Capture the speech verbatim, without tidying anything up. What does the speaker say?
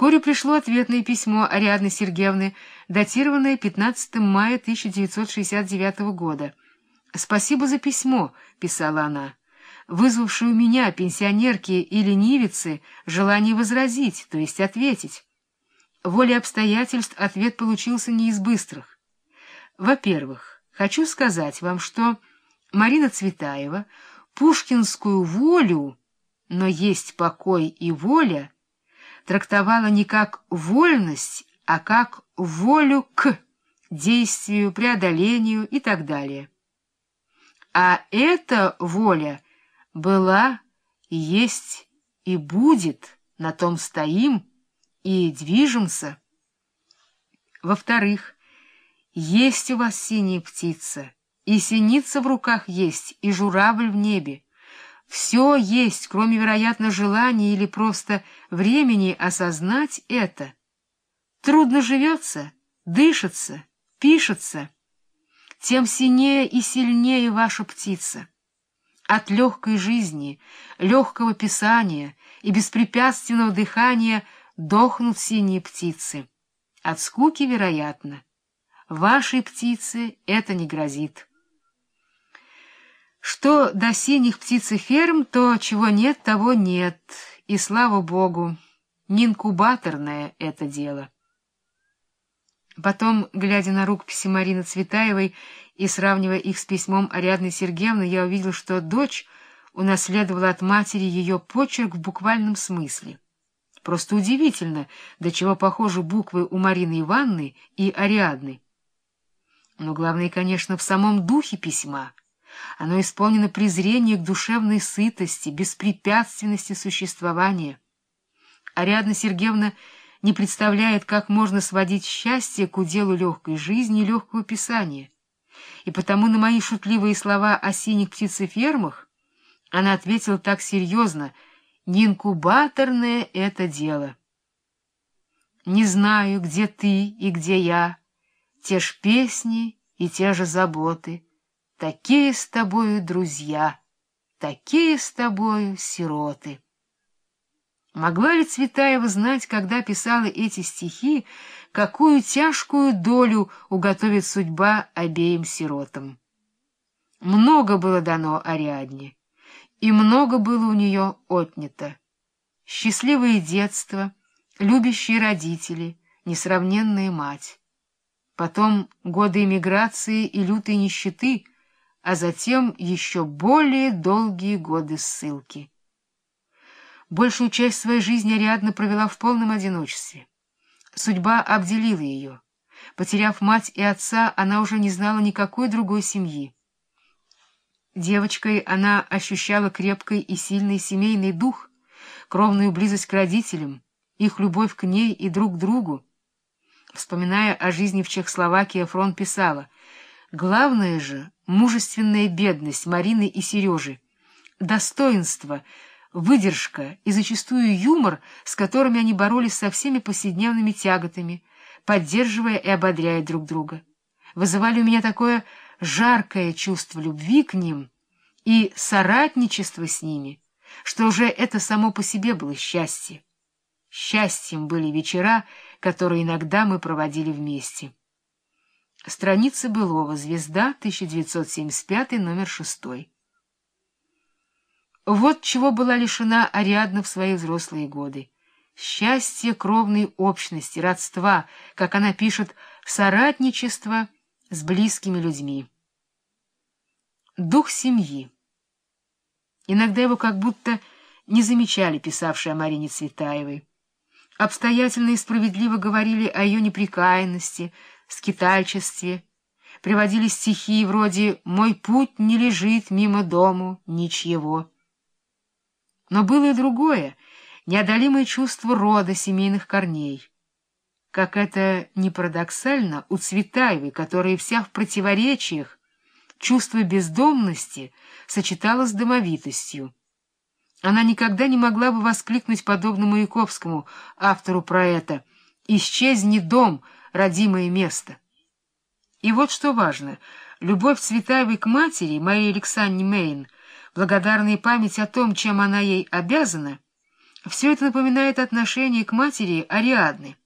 Вскоре пришло ответное письмо Ариадны Сергеевны, датированное пятнадцатого мая тысяча девятьсот шестьдесят девятого года. «Спасибо за письмо», — писала она, вызвавшее у меня, пенсионерки и ленивицы, желание возразить, то есть ответить. Волей обстоятельств ответ получился не из быстрых. Во-первых, хочу сказать вам, что Марина Цветаева пушкинскую волю, но есть покой и воля, трактовала не как вольность, а как волю к действию, преодолению и так далее. А эта воля была, есть и будет, на том стоим и движемся. Во-вторых, есть у вас синяя птица, и синица в руках есть, и журавль в небе. Все есть, кроме, вероятно, желания или просто времени осознать это. Трудно живется, дышится, пишется. Тем синее и сильнее ваша птица. От легкой жизни, легкого писания и беспрепятственного дыхания дохнут синие птицы. От скуки, вероятно. Вашей птице это не грозит. Что до синих птицеферм, то чего нет, того нет, и, слава богу, не инкубаторное это дело. Потом, глядя на рукописи Марины Цветаевой и сравнивая их с письмом Ариадны Сергеевны, я увидел, что дочь унаследовала от матери ее почерк в буквальном смысле. Просто удивительно, до чего похожи буквы у Марины Ивановны и Ариадны. Но главное, конечно, в самом духе письма. Оно исполнено презрения к душевной сытости, беспрепятственности существования. Ариадна Сергеевна не представляет, как можно сводить счастье к уделу легкой жизни и легкого писания. И потому на мои шутливые слова о синих птицефермах она ответила так серьезно: «Не инкубаторное это дело. Не знаю, где ты и где я, те ж песни и те же заботы. Такие с тобою друзья, такие с тобою сироты». Могла ли Цветаева знать, когда писала эти стихи, какую тяжкую долю уготовит судьба обеим сиротам? Много было дано Ариадне, и много было у нее отнято. Счастливое детство, любящие родители, несравненная мать. Потом годы эмиграции и лютой нищеты, а затем еще более долгие годы ссылки. Большую часть своей жизни Ариадна провела в полном одиночестве. Судьба обделила ее. Потеряв мать и отца, она уже не знала никакой другой семьи. Девочкой она ощущала крепкий и сильный семейный дух, кровную близость к родителям, их любовь к ней и друг к другу. Вспоминая о жизни в Чехословакии, Фрон писала: «Главное же — мужественная бедность Марины и Сережи, достоинство, выдержка и зачастую юмор, с которыми они боролись со всеми повседневными тяготами, поддерживая и ободряя друг друга, вызывали у меня такое жаркое чувство любви к ним и соратничество с ними, что уже это само по себе было счастье. Счастьем были вечера, которые иногда мы проводили вместе». Страница былого. Звезда, тысяча девятьсот семьдесят пятый, номер шестой. Вот чего была лишена Ариадна в свои взрослые годы. Счастье кровной общности, родства, как она пишет, соратничество с близкими людьми. Дух семьи. Иногда его как будто не замечали писавшие о Марине Цветаевой. Обстоятельно и справедливо говорили о ее неприкаянности, скитальчестве, приводили стихи вроде «Мой путь не лежит мимо дому ничьего». Но было и другое, неодолимое чувство рода, семейных корней. Как это ни парадоксально, у Цветаевой, которая вся в противоречиях, чувство бездомности сочеталось с домовитостью. Она никогда не могла бы воскликнуть, подобно Маяковскому, автору про это: «Исчезни, дом, родимое место». И вот что важно, любовь Цветаевой к матери, Марии Александровне Мейн, благодарная память о том, чем она ей обязана, Все это напоминает отношение к матери Ариадны.